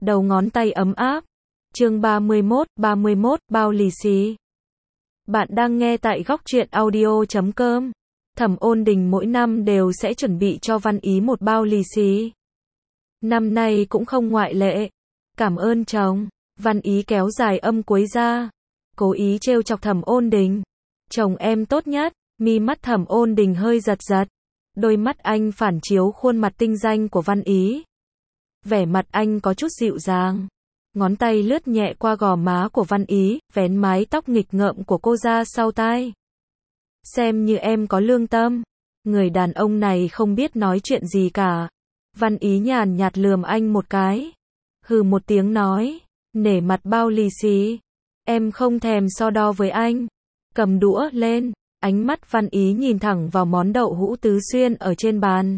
đầu ngón tay ấm áp. Chương 31, bao lì xì. Bạn đang nghe tại góc truyện audio.com. Thẩm Ôn Đình mỗi năm đều sẽ chuẩn bị cho Văn Ý một bao lì xì. Năm nay cũng không ngoại lệ. Cảm ơn chồng. Văn Ý kéo dài âm cuối ra, cố ý trêu chọc Thẩm Ôn Đình. Chồng em tốt nhất. Mi mắt Thẩm Ôn Đình hơi giật giật. Đôi mắt anh phản chiếu khuôn mặt tinh danh của Văn Ý. Vẻ mặt anh có chút dịu dàng. Ngón tay lướt nhẹ qua gò má của Văn Ý, vén mái tóc nghịch ngợm của cô ra sau tai. Xem như em có lương tâm. Người đàn ông này không biết nói chuyện gì cả. Văn Ý nhàn nhạt lườm anh một cái. Hừ một tiếng nói, nể mặt bao lì xì. Em không thèm so đo với anh. Cầm đũa lên, ánh mắt Văn Ý nhìn thẳng vào món đậu hũ tứ xuyên ở trên bàn.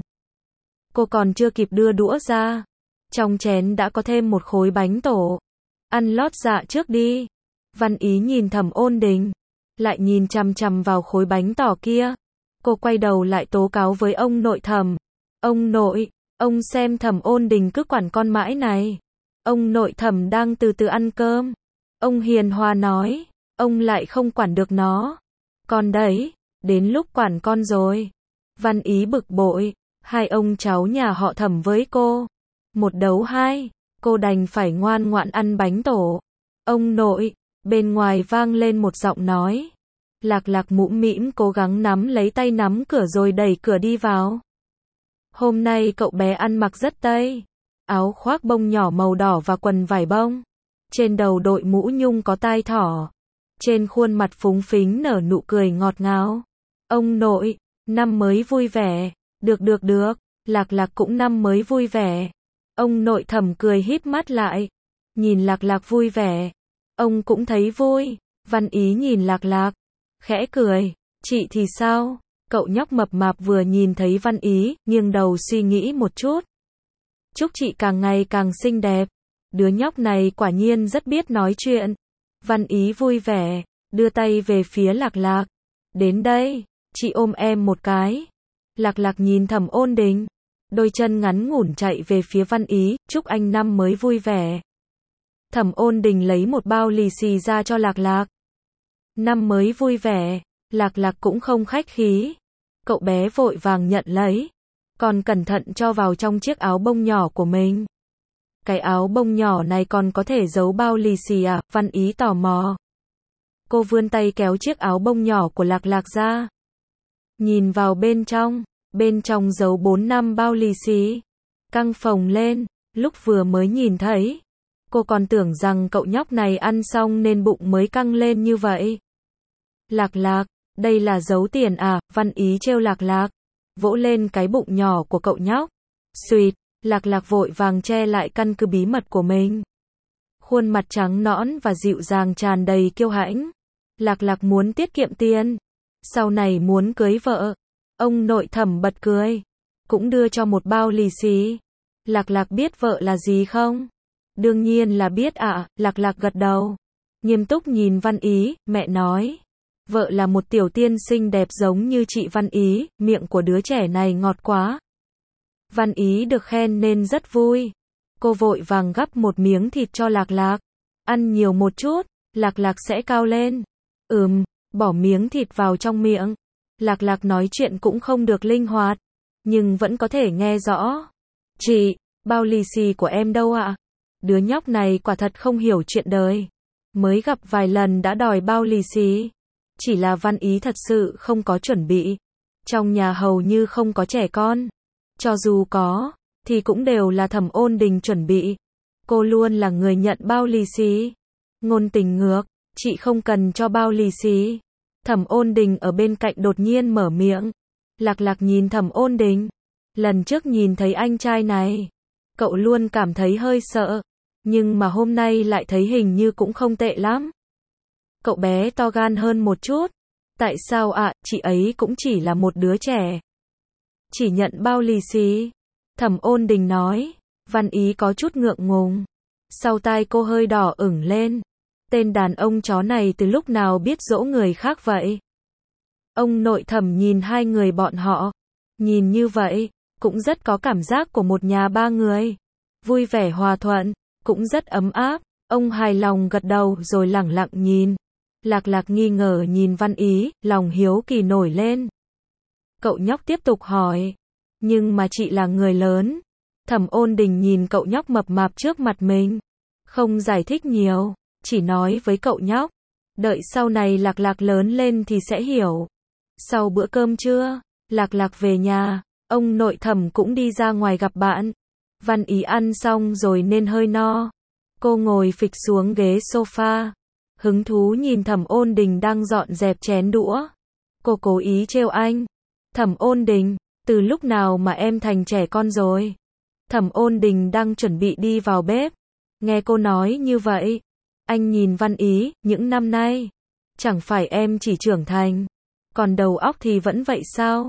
Cô còn chưa kịp đưa đũa ra, trong chén đã có thêm một khối bánh tổ. Ăn lót dạ trước đi. Văn Ý nhìn Thẩm Ôn Đình, lại nhìn chằm chằm vào khối bánh tỏ kia. Cô quay đầu lại tố cáo với ông nội Thẩm. Ông nội, ông xem Thẩm Ôn Đình cứ quản con mãi này. Ông nội Thẩm đang từ từ ăn cơm. Ông hiền hòa nói, ông lại không quản được nó. Con đấy, đến lúc quản con rồi. Văn Ý bực bội, hai ông cháu nhà họ Thẩm với cô. Một đấu hai, cô đành phải ngoan ngoãn ăn bánh tổ. Ông nội, bên ngoài vang lên một giọng nói. Lạc Lạc mũm mĩm cố gắng nắm lấy tay nắm cửa rồi đẩy cửa đi vào. Hôm nay cậu bé ăn mặc rất Tây. Áo khoác bông nhỏ màu đỏ và quần vải bông. Trên đầu đội mũ nhung có tai thỏ. Trên khuôn mặt phúng phính nở nụ cười ngọt ngào. Ông nội, năm mới vui vẻ. Được. Lạc Lạc cũng năm mới vui vẻ. Ông nội Thẩm cười híp mắt lại. Nhìn Lạc Lạc vui vẻ. Ông cũng thấy vui. Văn Ý nhìn Lạc Lạc, khẽ cười. Chị thì sao? Cậu nhóc mập mạp vừa nhìn thấy Văn Ý, nghiêng đầu suy nghĩ một chút. Chúc chị càng ngày càng xinh đẹp. Đứa nhóc này quả nhiên rất biết nói chuyện. Văn Ý vui vẻ, đưa tay về phía Lạc Lạc. Đến đây, chị ôm em một cái. Lạc Lạc nhìn Thẩm Ôn Đình, đôi chân ngắn ngủn chạy về phía Văn Ý, chúc anh năm mới vui vẻ. Thẩm Ôn Đình lấy một bao lì xì ra cho Lạc Lạc. Năm mới vui vẻ. Lạc Lạc cũng không khách khí. Cậu bé vội vàng nhận lấy, còn cẩn thận cho vào trong chiếc áo bông nhỏ của mình. Cái áo bông nhỏ này còn có thể giấu bao lì xì à? Văn Ý tò mò. Cô vươn tay kéo chiếc áo bông nhỏ của Lạc Lạc ra. Nhìn vào bên trong giấu 4-5 bao lì xì. Căng phồng lên, lúc vừa mới nhìn thấy, cô còn tưởng rằng cậu nhóc này ăn xong nên bụng mới căng lên như vậy. Lạc Lạc, đây là giấu tiền à? Văn Ý trêu Lạc Lạc, vỗ lên cái bụng nhỏ của cậu nhóc. Xuyệt, Lạc Lạc vội vàng che lại căn cứ bí mật của mình. Khuôn mặt trắng nõn và dịu dàng tràn đầy kiêu hãnh. Lạc Lạc muốn tiết kiệm tiền, sau này muốn cưới vợ. Ông nội Thẩm bật cười, cũng đưa cho một bao lì xì. Lạc Lạc biết vợ là gì không? Đương nhiên là biết ạ. Lạc Lạc gật đầu, nghiêm túc nhìn Văn Ý. Mẹ nói, vợ là một tiểu tiên xinh đẹp giống như chị Văn Ý. Miệng của đứa trẻ này ngọt quá. Văn Ý được khen nên rất vui. Cô vội vàng gắp một miếng thịt cho Lạc Lạc. Ăn nhiều một chút, Lạc Lạc sẽ cao lên. Bỏ miếng thịt vào trong miệng. Lạc Lạc nói chuyện cũng không được linh hoạt, nhưng vẫn có thể nghe rõ. Chị, bao lì xì của em đâu ạ? Đứa nhóc này quả thật không hiểu chuyện đời. Mới gặp vài lần đã đòi bao lì xì. Chỉ là Văn Ý thật sự không có chuẩn bị. Trong nhà hầu như không có trẻ con. Cho dù có, thì cũng đều là Thẩm Ôn Đình chuẩn bị. Cô luôn là người nhận bao lì xì. Ngôn tình ngược, chị không cần cho bao lì xì. Thẩm Ôn Đình ở bên cạnh đột nhiên mở miệng. Lạc Lạc nhìn Thẩm Ôn Đình. Lần trước nhìn thấy anh trai này, cậu luôn cảm thấy hơi sợ. Nhưng mà hôm nay lại thấy hình như cũng không tệ lắm. Cậu bé to gan hơn một chút. Tại sao ạ? Chị ấy cũng chỉ là một đứa trẻ. Chỉ nhận bao lì xì. Thẩm Ôn Đình nói. Văn Ý có chút ngượng ngùng. Sau tai cô hơi đỏ ửng lên. Tên đàn ông chó này từ lúc nào biết dỗ người khác vậy? Ông nội Thẩm nhìn hai người bọn họ. Nhìn như vậy, cũng rất có cảm giác của một nhà ba người. Vui vẻ hòa thuận, cũng rất ấm áp. Ông hài lòng gật đầu rồi lẳng lặng nhìn. Lạc Lạc nghi ngờ nhìn Văn Ý, lòng hiếu kỳ nổi lên. Cậu nhóc tiếp tục hỏi. Nhưng mà chị là người lớn. Thẩm Ôn Đình nhìn cậu nhóc mập mạp trước mặt mình. Không giải thích nhiều, chỉ nói với cậu nhóc. Đợi sau này Lạc Lạc lớn lên thì sẽ hiểu. Sau bữa cơm trưa, Lạc Lạc về nhà, ông nội Thẩm cũng đi ra ngoài gặp bạn. Văn Ý ăn xong rồi nên hơi no. Cô ngồi phịch xuống ghế sofa. Hứng thú nhìn Thẩm Ôn Đình đang dọn dẹp chén đũa. Cô cố ý trêu anh. Thẩm Ôn Đình, từ lúc nào mà em thành trẻ con rồi? Thẩm Ôn Đình đang chuẩn bị đi vào bếp. Nghe cô nói như vậy, anh nhìn Văn Ý, những năm nay, chẳng phải em chỉ trưởng thành, còn đầu óc thì vẫn vậy sao?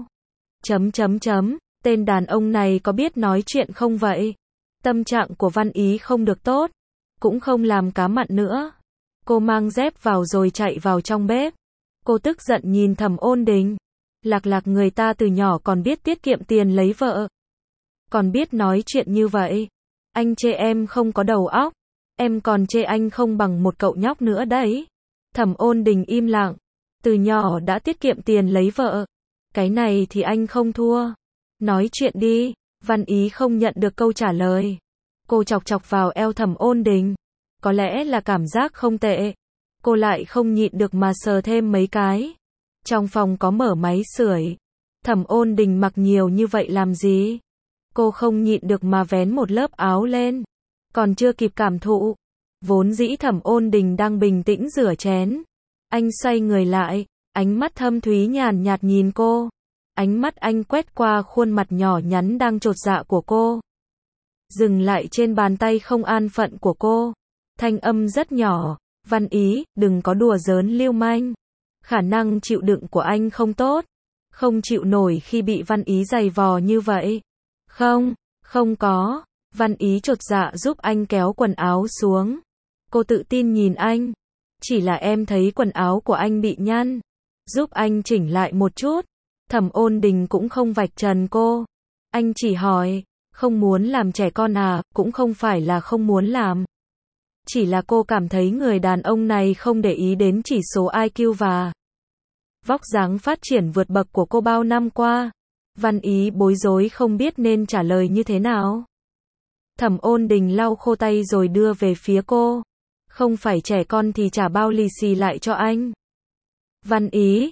Tên đàn ông này có biết nói chuyện không vậy? Tâm trạng của Văn Ý không được tốt, cũng không làm cá mặn nữa. Cô mang dép vào rồi chạy vào trong bếp. Cô tức giận nhìn Thẩm Ôn Đình. Lạc Lạc người ta từ nhỏ còn biết tiết kiệm tiền lấy vợ. Còn biết nói chuyện như vậy. Anh chê em không có đầu óc. Em còn chê anh không bằng một cậu nhóc nữa đấy. Thẩm Ôn Đình im lặng. Từ nhỏ đã tiết kiệm tiền lấy vợ. Cái này thì anh không thua. Nói chuyện đi. Văn Ý không nhận được câu trả lời. Cô chọc chọc vào eo Thẩm Ôn Đình. Có lẽ là cảm giác không tệ. Cô lại không nhịn được mà sờ thêm mấy cái. Trong phòng có mở máy sưởi. Thẩm Ôn Đình mặc nhiều như vậy làm gì? Cô không nhịn được mà vén một lớp áo lên. Còn chưa kịp cảm thụ. Vốn dĩ Thẩm Ôn Đình đang bình tĩnh rửa chén. Anh xoay người lại, ánh mắt thâm thúy nhàn nhạt nhìn cô. Ánh mắt anh quét qua khuôn mặt nhỏ nhắn đang chột dạ của cô. Dừng lại trên bàn tay không an phận của cô. Thanh âm rất nhỏ. Văn Ý, đừng có đùa giỡn lưu manh. Khả năng chịu đựng của anh không tốt. Không chịu nổi khi bị Văn Ý giày vò như vậy. Không có. Văn Ý chột dạ giúp anh kéo quần áo xuống. Cô tự tin nhìn anh. Chỉ là em thấy quần áo của anh bị nhăn. Giúp anh chỉnh lại một chút. Thẩm Ôn Đình cũng không vạch trần cô. Anh chỉ hỏi, không muốn làm trẻ con à, cũng không phải là không muốn làm. Chỉ là cô cảm thấy người đàn ông này không để ý đến chỉ số IQ và vóc dáng phát triển vượt bậc của cô bao năm qua. Văn Ý bối rối không biết nên trả lời như thế nào. Thẩm Ôn Đình lau khô tay rồi đưa về phía cô. Không phải trẻ con thì trả bao lì xì lại cho anh. Văn Ý,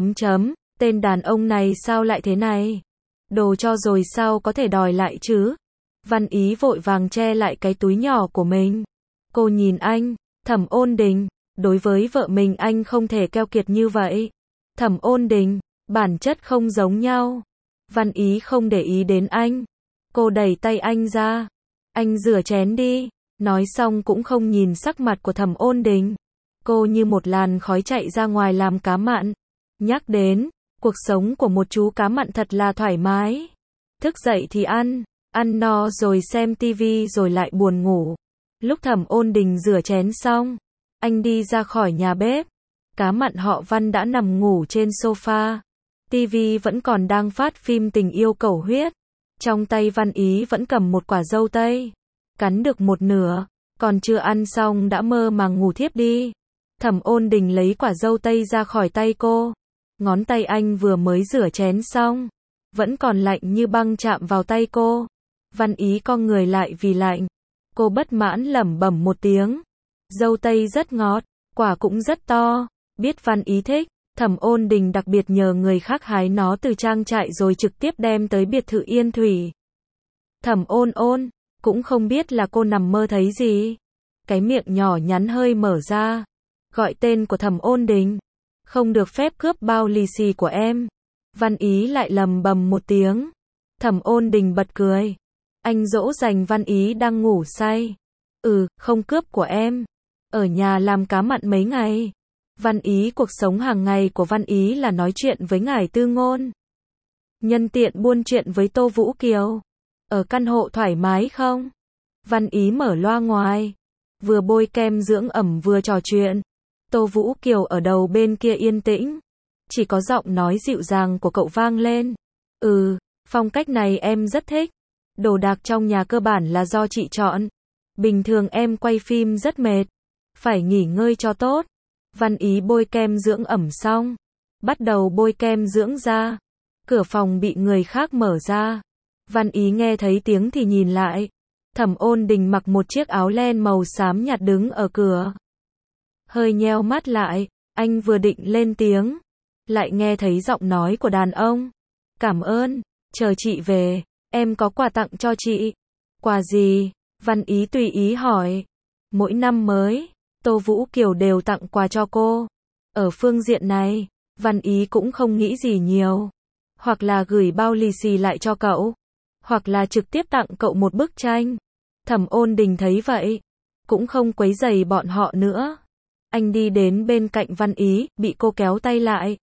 tên đàn ông này sao lại thế này? Đồ cho rồi sao có thể đòi lại chứ? Văn Ý vội vàng che lại cái túi nhỏ của mình. Cô nhìn anh, Thẩm Ôn Đình, đối với vợ mình anh không thể keo kiệt như vậy. Thẩm Ôn Đình, bản chất không giống nhau. Văn Ý không để ý đến anh. Cô đẩy tay anh ra. Anh rửa chén đi. Nói xong cũng không nhìn sắc mặt của Thẩm Ôn Đình. Cô như một làn khói chạy ra ngoài làm cá mặn. Nhắc đến, cuộc sống của một chú cá mặn thật là thoải mái. Thức dậy thì ăn no rồi xem tivi rồi lại buồn ngủ. Lúc Thẩm Ôn Đình rửa chén xong, anh đi ra khỏi nhà bếp. Cá mặn họ Văn đã nằm ngủ trên sofa. Tivi vẫn còn đang phát phim tình yêu cầu huyết. Trong tay Văn Ý vẫn cầm một quả dâu tây. Cắn được một nửa, còn chưa ăn xong đã mơ màng ngủ thiếp đi. Thẩm Ôn Đình lấy quả dâu tây ra khỏi tay cô. Ngón tay anh vừa mới rửa chén xong, vẫn còn lạnh như băng chạm vào tay cô. Văn Ý cong người lại vì lạnh. Cô bất mãn lẩm bẩm một tiếng. Dâu tây rất ngọt, quả cũng rất to. Biết Văn Ý thích, Thẩm Ôn Đình đặc biệt nhờ người khác hái nó từ trang trại rồi trực tiếp đem tới biệt thự Yên Thủy. Thẩm Ôn cũng không biết là cô nằm mơ thấy gì. Cái miệng nhỏ nhắn hơi mở ra. Gọi tên của Thẩm Ôn Đình. Không được phép cướp bao lì xì của em. Văn Ý lại lầm bầm một tiếng. Thẩm Ôn Đình bật cười. Anh dỗ dành Văn Ý đang ngủ say. Không cướp của em. Ở nhà làm cá mặn mấy ngày. Văn Ý, cuộc sống hàng ngày của Văn Ý là nói chuyện với Ngải Tư Ngôn. Nhân tiện buôn chuyện với Tô Vũ Kiều. Ở căn hộ thoải mái không? Văn Ý mở loa ngoài. Vừa bôi kem dưỡng ẩm vừa trò chuyện. Tô Vũ Kiều ở đầu bên kia yên tĩnh. Chỉ có giọng nói dịu dàng của cậu vang lên. Phong cách này em rất thích. Đồ đạc trong nhà cơ bản là do chị chọn. Bình thường em quay phim rất mệt, phải nghỉ ngơi cho tốt. Văn Ý bôi kem dưỡng ẩm xong, bắt đầu bôi kem dưỡng da. Cửa phòng bị người khác mở ra. Văn Ý nghe thấy tiếng thì nhìn lại. Thẩm Ôn Đình mặc một chiếc áo len màu xám nhạt đứng ở cửa. Hơi nheo mắt lại, anh vừa định lên tiếng, lại nghe thấy giọng nói của đàn ông. Cảm ơn, chờ chị về, em có quà tặng cho chị. Quà gì? Văn Ý tùy ý hỏi. Mỗi năm mới, Tô Vũ Kiều đều tặng quà cho cô. Ở phương diện này, Văn Ý cũng không nghĩ gì nhiều. Hoặc là gửi bao lì xì lại cho cậu, hoặc là trực tiếp tặng cậu một bức tranh. Thẩm Ôn Đình thấy vậy, cũng không quấy rầy bọn họ nữa. Anh đi đến bên cạnh Văn Ý, bị cô kéo tay lại.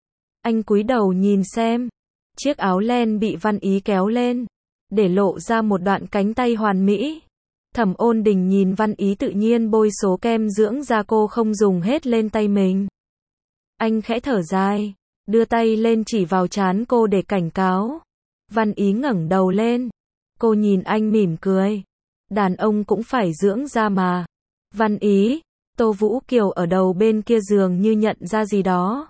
Anh cúi đầu nhìn xem. Chiếc áo len bị Văn Ý kéo lên, để lộ ra một đoạn cánh tay hoàn mỹ. Thẩm Ôn Đình nhìn Văn Ý tự nhiên bôi số kem dưỡng da cô không dùng hết lên tay mình. Anh khẽ thở dài, đưa tay lên chỉ vào trán cô để cảnh cáo. Văn Ý ngẩng đầu lên. Cô nhìn anh mỉm cười. Đàn ông cũng phải dưỡng da mà. Văn Ý, Tô Vũ Kiều ở đầu bên kia giường như nhận ra gì đó.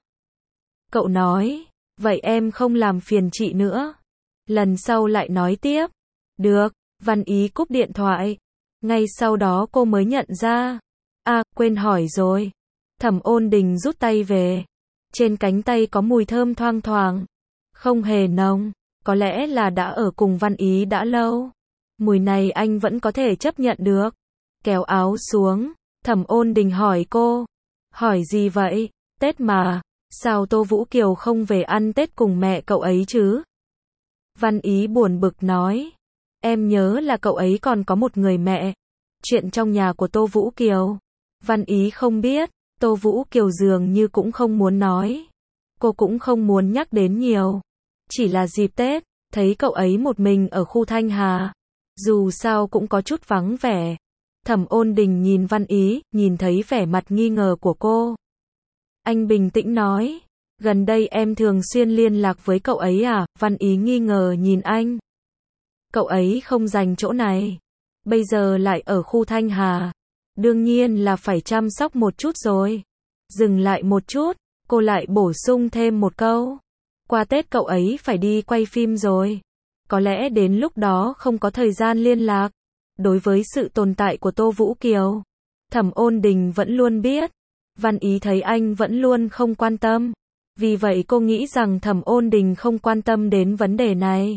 Cậu nói, vậy em không làm phiền chị nữa. Lần sau lại nói tiếp. Được, Văn Ý cúp điện thoại. Ngay sau đó cô mới nhận ra. À, quên hỏi rồi. Thẩm Ôn Đình rút tay về. Trên cánh tay có mùi thơm thoang thoảng. Không hề nồng. Có lẽ là đã ở cùng Văn Ý đã lâu. Mùi này anh vẫn có thể chấp nhận được. Kéo áo xuống, Thẩm Ôn Đình hỏi cô. Hỏi gì vậy? Tết mà, sao Tô Vũ Kiều không về ăn Tết cùng mẹ cậu ấy chứ? Văn Ý buồn bực nói. Em nhớ là cậu ấy còn có một người mẹ. Chuyện trong nhà của Tô Vũ Kiều. Văn Ý không biết, Tô Vũ Kiều dường như cũng không muốn nói. Cô cũng không muốn nhắc đến nhiều. Chỉ là dịp Tết, thấy cậu ấy một mình ở khu Thanh Hà. Dù sao cũng có chút vắng vẻ. Thẩm Ôn Đình nhìn Văn Ý, nhìn thấy vẻ mặt nghi ngờ của cô. Anh bình tĩnh nói. Gần đây em thường xuyên liên lạc với cậu ấy à? Văn Ý nghi ngờ nhìn anh. Cậu ấy không dành chỗ này. Bây giờ lại ở khu Thanh Hà. Đương nhiên là phải chăm sóc một chút rồi. Dừng lại một chút, cô lại bổ sung thêm một câu. Qua Tết cậu ấy phải đi quay phim rồi. Có lẽ đến lúc đó không có thời gian liên lạc. Đối với sự tồn tại của Tô Vũ Kiều, Thẩm Ôn Đình vẫn luôn biết. Văn Ý thấy anh vẫn luôn không quan tâm. Vì vậy cô nghĩ rằng Thẩm Ôn Đình không quan tâm đến vấn đề này.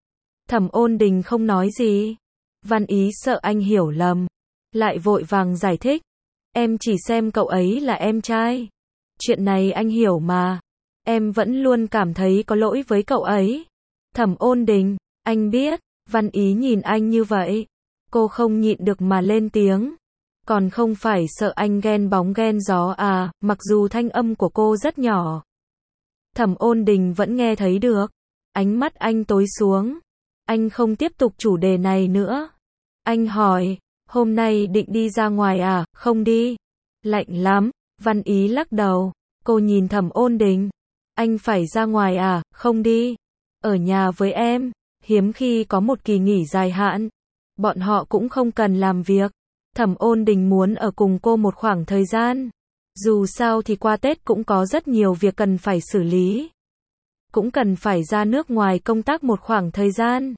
Thẩm Ôn Đình không nói gì. Văn Ý sợ anh hiểu lầm. Lại vội vàng giải thích. Em chỉ xem cậu ấy là em trai. Chuyện này anh hiểu mà. Em vẫn luôn cảm thấy có lỗi với cậu ấy. Thẩm Ôn Đình, anh biết. Văn Ý nhìn anh như vậy. Cô không nhịn được mà lên tiếng. Còn không phải sợ anh ghen bóng ghen gió à, mặc dù thanh âm của cô rất nhỏ. Thẩm Ôn Đình vẫn nghe thấy được. Ánh mắt anh tối xuống. Anh không tiếp tục chủ đề này nữa. Anh hỏi, hôm nay định đi ra ngoài à? Không đi. Lạnh lắm. Văn Ý lắc đầu. Cô nhìn Thẩm Ôn Đình. Anh phải ra ngoài à? Không đi. Ở nhà với em. Hiếm khi có một kỳ nghỉ dài hạn. Bọn họ cũng không cần làm việc. Thẩm Ôn Đình muốn ở cùng cô một khoảng thời gian. Dù sao thì qua Tết cũng có rất nhiều việc cần phải xử lý. Cũng cần phải ra nước ngoài công tác một khoảng thời gian.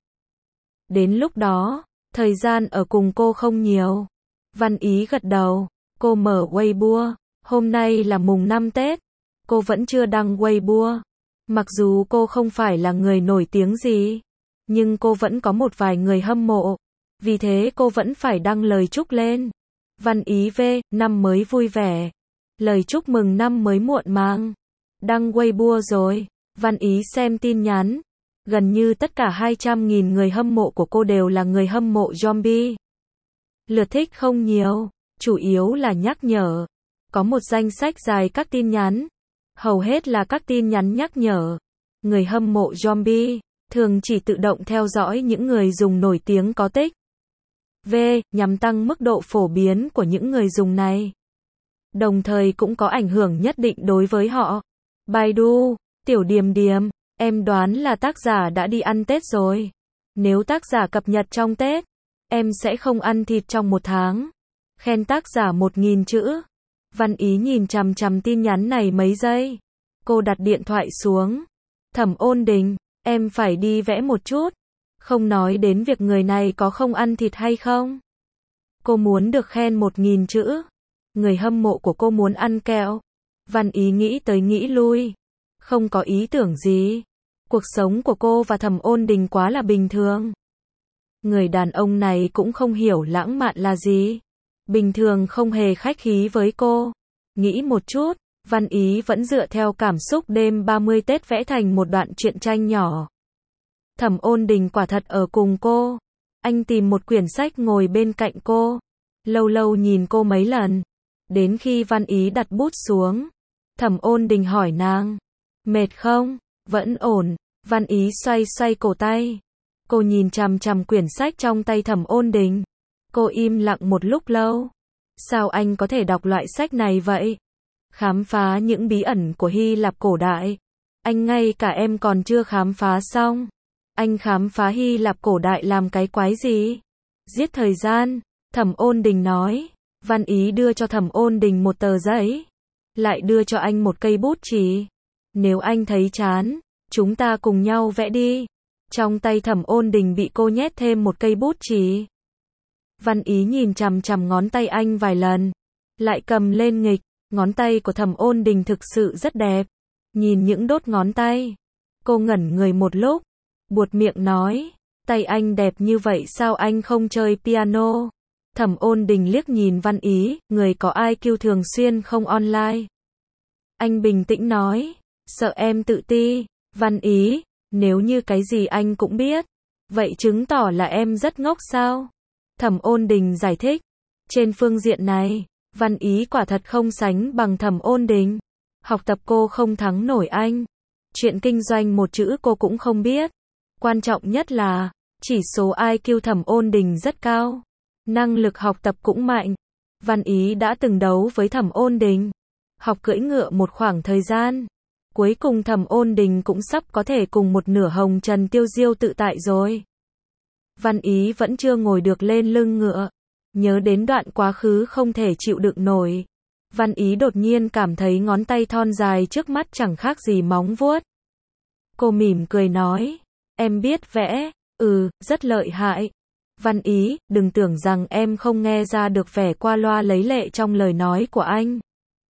Đến lúc đó, thời gian ở cùng cô không nhiều. Văn Ý gật đầu. Cô mở Weibo. Hôm nay là mùng 5 Tết. Cô vẫn chưa đăng Weibo. Mặc dù cô không phải là người nổi tiếng gì, nhưng cô vẫn có một vài người hâm mộ. Vì thế cô vẫn phải đăng lời chúc lên. Văn Ý V, năm mới vui vẻ. Lời chúc mừng năm mới muộn màng. Đăng Weibo rồi. Văn Ý xem tin nhắn. Gần như tất cả 200.000 người hâm mộ của cô đều là người hâm mộ zombie. Lượt thích không nhiều, chủ yếu là nhắc nhở. Có một danh sách dài các tin nhắn. Hầu hết là các tin nhắn nhắc nhở. Người hâm mộ zombie thường chỉ tự động theo dõi những người dùng nổi tiếng có tích. V, nhằm tăng mức độ phổ biến của những người dùng này. Đồng thời cũng có ảnh hưởng nhất định đối với họ. Baidu, Tiểu Điềm Điềm, em đoán là tác giả đã đi ăn Tết rồi. Nếu tác giả cập nhật trong Tết, em sẽ không ăn thịt trong 1 tháng. Khen tác giả 1000 chữ. Văn Ý nhìn chằm chằm tin nhắn này mấy giây. Cô đặt điện thoại xuống. Thẩm Ôn Đình, em phải đi vẽ một chút. Không nói đến việc người này có không ăn thịt hay không. Cô muốn được khen 1000 chữ. Người hâm mộ của cô muốn ăn kẹo. Văn Ý nghĩ tới nghĩ lui. Không có ý tưởng gì. Cuộc sống của cô và Thẩm Ôn Đình quá là bình thường. Người đàn ông này cũng không hiểu lãng mạn là gì. Bình thường không hề khách khí với cô. Nghĩ một chút, Văn Ý vẫn dựa theo cảm xúc đêm 30 Tết vẽ thành một đoạn truyện tranh nhỏ. Thẩm Ôn Đình quả thật ở cùng cô. Anh tìm một quyển sách ngồi bên cạnh cô. Lâu lâu nhìn cô mấy lần. Đến khi Văn Ý đặt bút xuống. Thẩm Ôn Đình hỏi nàng. Mệt không? Vẫn ổn. Văn Ý xoay xoay cổ tay. Cô nhìn chằm chằm quyển sách trong tay Thẩm Ôn Đình. Cô im lặng một lúc lâu. Sao anh có thể đọc loại sách này vậy? Khám phá những bí ẩn của Hy Lạp cổ đại. Anh ngay cả em còn chưa khám phá xong. Anh khám phá Hy Lạp cổ đại làm cái quái gì? Giết thời gian. Thẩm Ôn Đình nói. Văn Ý đưa cho Thẩm Ôn Đình một tờ giấy. Lại đưa cho anh một cây bút chì. Nếu anh thấy chán, chúng ta cùng nhau vẽ đi. Trong tay Thẩm Ôn Đình bị cô nhét thêm một cây bút chì. Văn Ý nhìn chằm chằm ngón tay anh vài lần. Lại cầm lên nghịch. Ngón tay của Thẩm Ôn Đình thực sự rất đẹp. Nhìn những đốt ngón tay. Cô ngẩn người một lúc. Buột miệng nói. Tay anh đẹp như vậy sao anh không chơi piano? Thẩm Ôn Đình liếc nhìn Văn Ý. Người có IQ thường xuyên không online. Anh bình tĩnh nói. Sợ em tự ti. Văn Ý. Nếu như cái gì anh cũng biết. Vậy chứng tỏ là em rất ngốc sao? Thẩm Ôn Đình giải thích. Trên phương diện này, Văn Ý quả thật không sánh bằng Thẩm Ôn Đình. Học tập cô không thắng nổi anh. Chuyện kinh doanh một chữ cô cũng không biết. Quan trọng nhất là, chỉ số IQ Thẩm Ôn Đình rất cao. Năng lực học tập cũng mạnh. Văn Ý đã từng đấu với Thẩm Ôn Đình. Học cưỡi ngựa một khoảng thời gian. Cuối cùng Thẩm Ôn Đình cũng sắp có thể cùng một nửa hồng trần tiêu diêu tự tại rồi. Văn Ý vẫn chưa ngồi được lên lưng ngựa. Nhớ đến đoạn quá khứ không thể chịu đựng nổi. Văn Ý đột nhiên cảm thấy ngón tay thon dài trước mắt chẳng khác gì móng vuốt. Cô mỉm cười nói. Em biết vẽ. Rất lợi hại. Văn Ý, đừng tưởng rằng em không nghe ra được vẻ qua loa lấy lệ trong lời nói của anh.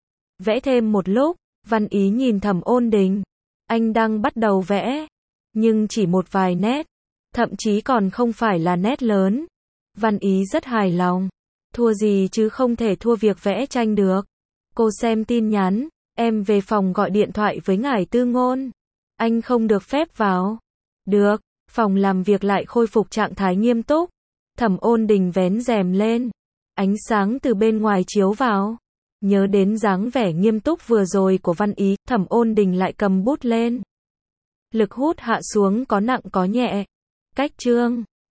Vẽ thêm một lúc, Văn Ý nhìn Thẩm Ôn Đình. Anh đang bắt đầu vẽ. Nhưng chỉ một vài nét. Thậm chí còn không phải là nét lớn. Văn Ý rất hài lòng. Thua gì chứ không thể thua việc vẽ tranh được. Cô xem tin nhắn. Em về phòng gọi điện thoại với ngài Tư Ngôn. Anh không được phép vào. Được. Phòng làm việc lại khôi phục trạng thái nghiêm túc. Thẩm Ôn Đình vén rèm lên. Ánh sáng từ bên ngoài chiếu vào. Nhớ đến dáng vẻ nghiêm túc vừa rồi của Văn Ý, Thẩm Ôn Đình lại cầm bút lên. Lực hút hạ xuống có nặng có nhẹ. Cách chương